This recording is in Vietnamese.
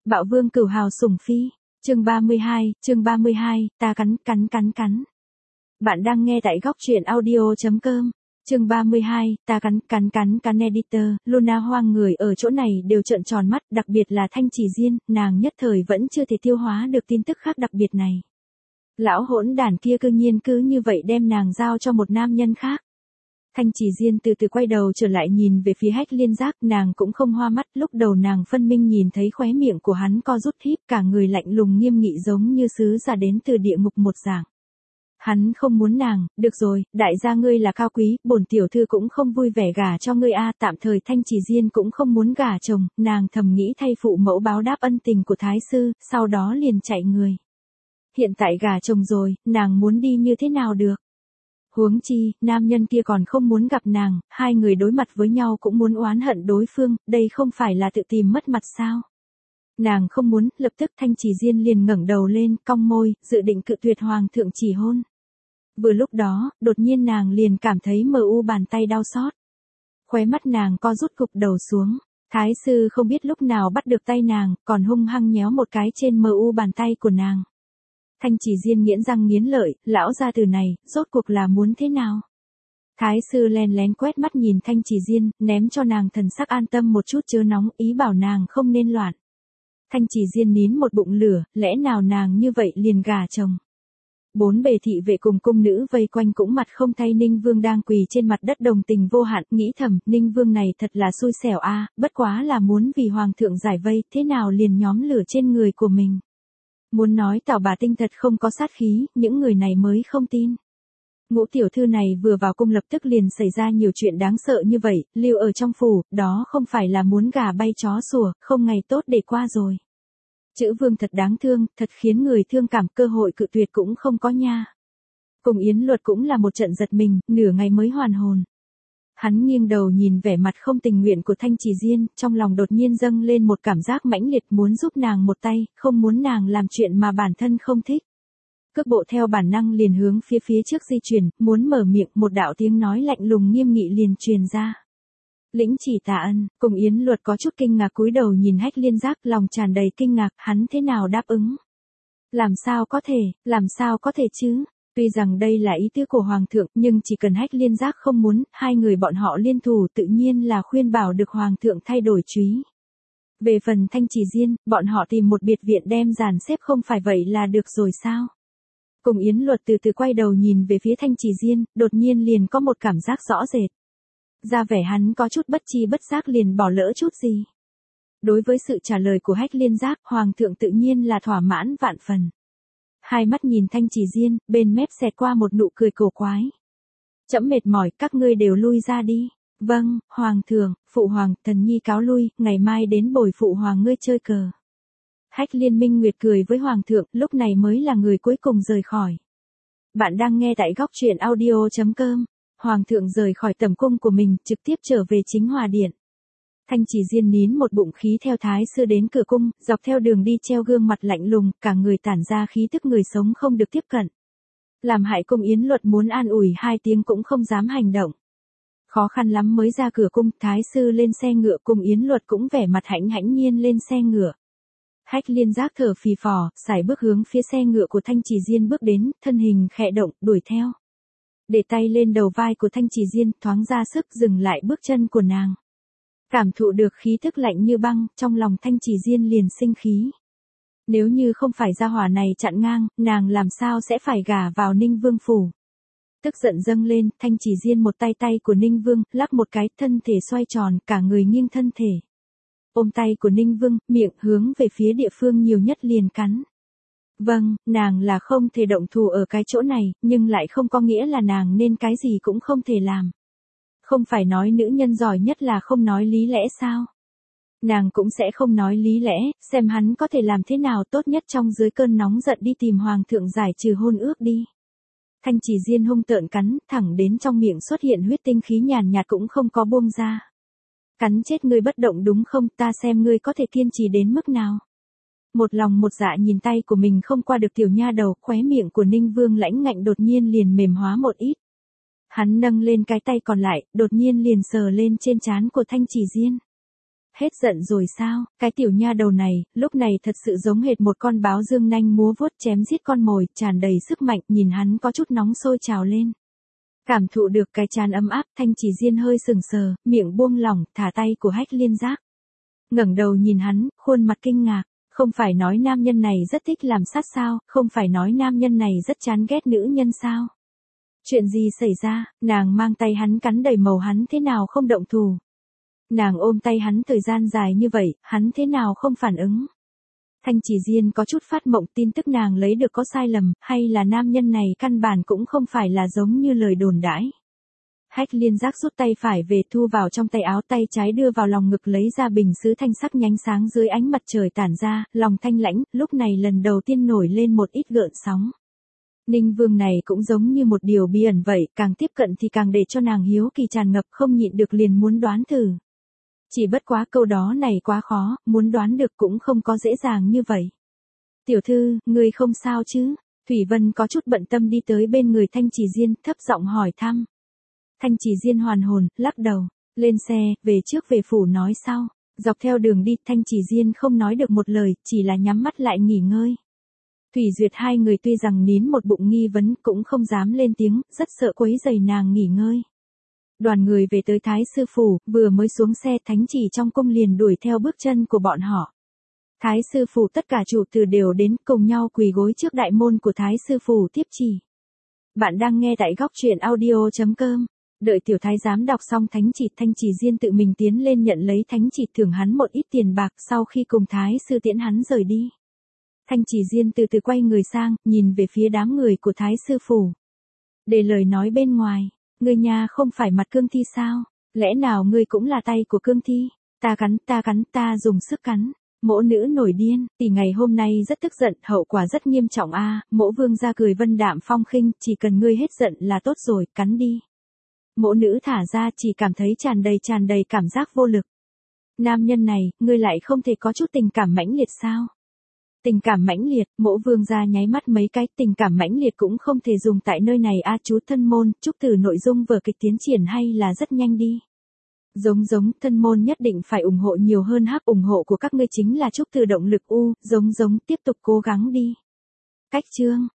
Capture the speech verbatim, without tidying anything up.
Bạo vương cửu hào sủng phi. Chương ba mươi hai, chương ba mươi hai, ta cắn cắn cắn cắn. Bạn đang nghe tại góc truyện audio chấm com. Chương ba mươi hai, ta cắn cắn cắn cắn editor, Luna Hoang người ở chỗ này đều trợn tròn mắt, đặc biệt là Thanh Chỉ Diên, nàng nhất thời vẫn chưa thể tiêu hóa được tin tức khác đặc biệt này. Lão hỗn đản kia cư nhiên cứ như vậy đem nàng giao cho một nam nhân khác. Thanh Chỉ Diên từ từ quay đầu trở lại nhìn về phía Hách Liên Giác, nàng cũng không hoa mắt, lúc đầu nàng phân minh nhìn thấy khóe miệng của hắn co rút híp, cả người lạnh lùng nghiêm nghị giống như sứ giả đến từ địa ngục một dạng. Hắn không muốn nàng, được rồi, đại gia ngươi là cao quý, bổn tiểu thư cũng không vui vẻ gả cho ngươi a, tạm thời Thanh Chỉ Diên cũng không muốn gả chồng, nàng thầm nghĩ thay phụ mẫu báo đáp ân tình của thái sư, sau đó liền chạy người. Hiện tại gả chồng rồi, nàng muốn đi như thế nào được? Huống chi, nam nhân kia còn không muốn gặp nàng, hai người đối mặt với nhau cũng muốn oán hận đối phương, đây không phải là tự tìm mất mặt sao? Nàng không muốn, lập tức Thanh Chỉ Diên liền ngẩng đầu lên, cong môi, dự định cự tuyệt hoàng thượng chỉ hôn. Vừa lúc đó, đột nhiên nàng liền cảm thấy mờ u bàn tay đau xót. Khóe mắt nàng co rút gục đầu xuống. Thái sư không biết lúc nào bắt được tay nàng, còn hung hăng nhéo một cái trên mờ u bàn tay của nàng. Thanh Chỉ Diên nghiến răng nghiến lợi, lão gia tử này, rốt cuộc là muốn thế nào? Thái sư len lén quét mắt nhìn Thanh Chỉ Diên, ném cho nàng thần sắc an tâm một chút chớ nóng, ý bảo nàng không nên loạn. Thanh Chỉ Diên nín một bụng lửa, lẽ nào nàng như vậy liền gả chồng? Bốn bề thị vệ cùng cung nữ vây quanh cũng mặt không thay Ninh Vương đang quỳ trên mặt đất đồng tình vô hạn, nghĩ thầm, Ninh Vương này thật là xui xẻo a, bất quá là muốn vì hoàng thượng giải vây, thế nào liền nhóm lửa trên người của mình. Muốn nói Tào bà tinh thật không có sát khí, những người này mới không tin. Ngũ tiểu thư này vừa vào cung lập tức liền xảy ra nhiều chuyện đáng sợ như vậy, lưu ở trong phủ, đó không phải là muốn gà bay chó sủa, không ngày tốt để qua rồi. Chữ vương thật đáng thương, thật khiến người thương cảm, cơ hội cự tuyệt cũng không có nha. Cùng Yến Luật cũng là một trận giật mình, nửa ngày mới hoàn hồn. Hắn nghiêng đầu nhìn vẻ mặt không tình nguyện của Thanh Chỉ Diên, trong lòng đột nhiên dâng lên một cảm giác mãnh liệt muốn giúp nàng một tay, không muốn nàng làm chuyện mà bản thân không thích. Cước bộ theo bản năng liền hướng phía phía trước di chuyển, muốn mở miệng, một đạo tiếng nói lạnh lùng nghiêm nghị liền truyền ra. Lĩnh chỉ tạ ân, cùng Yến Luật có chút kinh ngạc cúi đầu nhìn Hách Liên Giác, lòng tràn đầy kinh ngạc, hắn thế nào đáp ứng? Làm sao có thể, làm sao có thể chứ? Tuy rằng đây là ý tứ của Hoàng thượng, nhưng chỉ cần Hách Liên Giác không muốn, hai người bọn họ liên thủ tự nhiên là khuyên bảo được Hoàng thượng thay đổi chúy. Về phần Thanh Chỉ Diên, bọn họ tìm một biệt viện đem dàn xếp không phải vậy là được rồi sao? Cùng Yến Luật từ từ quay đầu nhìn về phía Thanh Chỉ Diên, đột nhiên liền có một cảm giác rõ rệt. Ra vẻ hắn có chút bất chi bất giác liền bỏ lỡ chút gì. Đối với sự trả lời của Hách Liên Giác, Hoàng thượng tự nhiên là thỏa mãn vạn phần. Hai mắt nhìn Thanh Chỉ Diên, bên mép xẹt qua một nụ cười cổ quái. Trẫm mệt mỏi, các ngươi đều lui ra đi. Vâng, Hoàng thượng, phụ hoàng, thần nhi cáo lui, ngày mai đến bồi phụ hoàng ngươi chơi cờ. Hách Liên Minh Nguyệt cười với Hoàng thượng, lúc này mới là người cuối cùng rời khỏi. Bạn đang nghe tại góc truyện audio chấm com. Hoàng thượng rời khỏi tẩm cung của mình, trực tiếp trở về chính hòa điện. Thanh Chỉ Diên nín một bụng khí theo thái sư đến cửa cung, dọc theo đường đi treo gương mặt lạnh lùng, cả người tản ra khí tức người sống không được tiếp cận. Làm hại cung Yến Luật muốn an ủi hai tiếng cũng không dám hành động. Khó khăn lắm mới ra cửa cung, thái sư lên xe ngựa, cung Yến Luật cũng vẻ mặt hãnh hãnh nhiên lên xe ngựa. Hách Liên Giác thở phì phò, sải bước hướng phía xe ngựa của Thanh Chỉ Diên bước đến, thân hình khẽ động, đuổi theo. Để tay lên đầu vai của Thanh Chỉ Diên, thoáng ra sức dừng lại bước chân của nàng. Cảm thụ được khí tức lạnh như băng, trong lòng Thanh Chỉ Diên liền sinh khí. Nếu như không phải gia hỏa này chặn ngang, nàng làm sao sẽ phải gả vào Ninh Vương phủ. Tức giận dâng lên, Thanh Chỉ Diên một tay tay của Ninh Vương, lắc một cái, thân thể xoay tròn, cả người nghiêng thân thể. Ôm tay của Ninh Vương, miệng hướng về phía địa phương nhiều nhất liền cắn. Vâng, nàng là không thể động thủ ở cái chỗ này, nhưng lại không có nghĩa là nàng nên cái gì cũng không thể làm. Không phải nói nữ nhân giỏi nhất là không nói lý lẽ sao? Nàng cũng sẽ không nói lý lẽ, xem hắn có thể làm thế nào tốt nhất trong dưới cơn nóng giận đi tìm Hoàng thượng giải trừ hôn ước đi. Thanh Chỉ Diên hung tợn cắn, thẳng đến trong miệng xuất hiện huyết tinh khí nhàn nhạt cũng không có buông ra. Cắn chết ngươi bất động đúng không, ta xem ngươi có thể kiên trì đến mức nào. Một lòng một dạ nhìn tay của mình không qua được tiểu nha đầu, khóe miệng của Ninh Vương lãnh ngạnh đột nhiên liền mềm hóa một ít. Hắn nâng lên cái tay còn lại, đột nhiên liền sờ lên trên trán của Thanh Chỉ Diên. Hết giận rồi sao, cái tiểu nha đầu này, lúc này thật sự giống hệt một con báo dương nanh múa vuốt chém giết con mồi, tràn đầy sức mạnh, nhìn hắn có chút nóng sôi trào lên. Cảm thụ được cái trán ấm áp, Thanh Chỉ Diên hơi sừng sờ, miệng buông lỏng, thả tay của Hách Liên Giác. Ngẩng đầu nhìn hắn, khuôn mặt kinh ngạc, không phải nói nam nhân này rất thích làm sát sao, không phải nói nam nhân này rất chán ghét nữ nhân sao. Chuyện gì xảy ra, nàng mang tay hắn cắn đầy màu hắn thế nào không động thủ. Nàng ôm tay hắn thời gian dài như vậy, hắn thế nào không phản ứng. Thanh Chỉ Diên có chút phát mộng, tin tức nàng lấy được có sai lầm, hay là nam nhân này căn bản cũng không phải là giống như lời đồn đãi. Hách Liên Giác rút tay phải về thu vào trong tay áo, tay trái đưa vào lòng ngực lấy ra bình sứ thanh sắc nhánh sáng dưới ánh mặt trời tản ra, lòng thanh lãnh, lúc này lần đầu tiên nổi lên một ít gợn sóng. Ninh Vương này cũng giống như một điều bí ẩn vậy, càng tiếp cận thì càng để cho nàng hiếu kỳ tràn ngập, không nhịn được liền muốn đoán thử. Chỉ bất quá câu đó này quá khó, muốn đoán được cũng không có dễ dàng như vậy. Tiểu thư, ngươi không sao chứ? Thủy Vân có chút bận tâm đi tới bên người Thanh Chỉ Diên, thấp giọng hỏi thăm. Thanh Chỉ Diên hoàn hồn, lắc đầu, lên xe, về trước về phủ nói sau. Dọc theo đường đi, Thanh Chỉ Diên không nói được một lời, chỉ là nhắm mắt lại nghỉ ngơi. Thủy Duyệt hai người tuy rằng nín một bụng nghi vấn cũng không dám lên tiếng, rất sợ quấy rầy nàng nghỉ ngơi. Đoàn người về tới Thái Sư Phủ, vừa mới xuống xe thánh chỉ trong cung liền đuổi theo bước chân của bọn họ. Thái Sư Phủ tất cả chủ tử đều đến cùng nhau quỳ gối trước đại môn của Thái Sư Phủ tiếp chỉ. Bạn đang nghe tại góc truyện audio.com. Đợi tiểu thái giám đọc xong thánh chỉ, Thanh Chỉ Diên tự mình tiến lên nhận lấy thánh chỉ, thưởng hắn một ít tiền bạc sau khi cùng Thái Sư tiễn hắn rời đi. Thanh Chỉ Diên từ từ quay người sang, nhìn về phía đám người của Thái Sư Phủ. Để lời nói bên ngoài, ngươi nha không phải mặt cương thi sao, lẽ nào ngươi cũng là tay của cương thi, ta cắn, ta cắn, ta dùng sức cắn. Mỗ nữ nổi điên, tỷ ngày hôm nay rất tức giận, hậu quả rất nghiêm trọng a. À, mỗ vương ra cười vân đạm phong khinh, chỉ cần ngươi hết giận là tốt rồi, cắn đi. Mỗ nữ thả ra chỉ cảm thấy tràn đầy tràn đầy cảm giác vô lực. Nam nhân này, ngươi lại không thể có chút tình cảm mãnh liệt sao? Tình cảm mãnh liệt, mỗ vương ra nháy mắt mấy cái, tình cảm mãnh liệt cũng không thể dùng tại nơi này a. À, chú thân môn, chúc từ nội dung vở kịch tiến triển hay là rất nhanh đi. Giống giống, thân môn nhất định phải ủng hộ nhiều hơn hắc, ủng hộ của các ngươi chính là chúc từ động lực u, giống giống, tiếp tục cố gắng đi. Cách chương.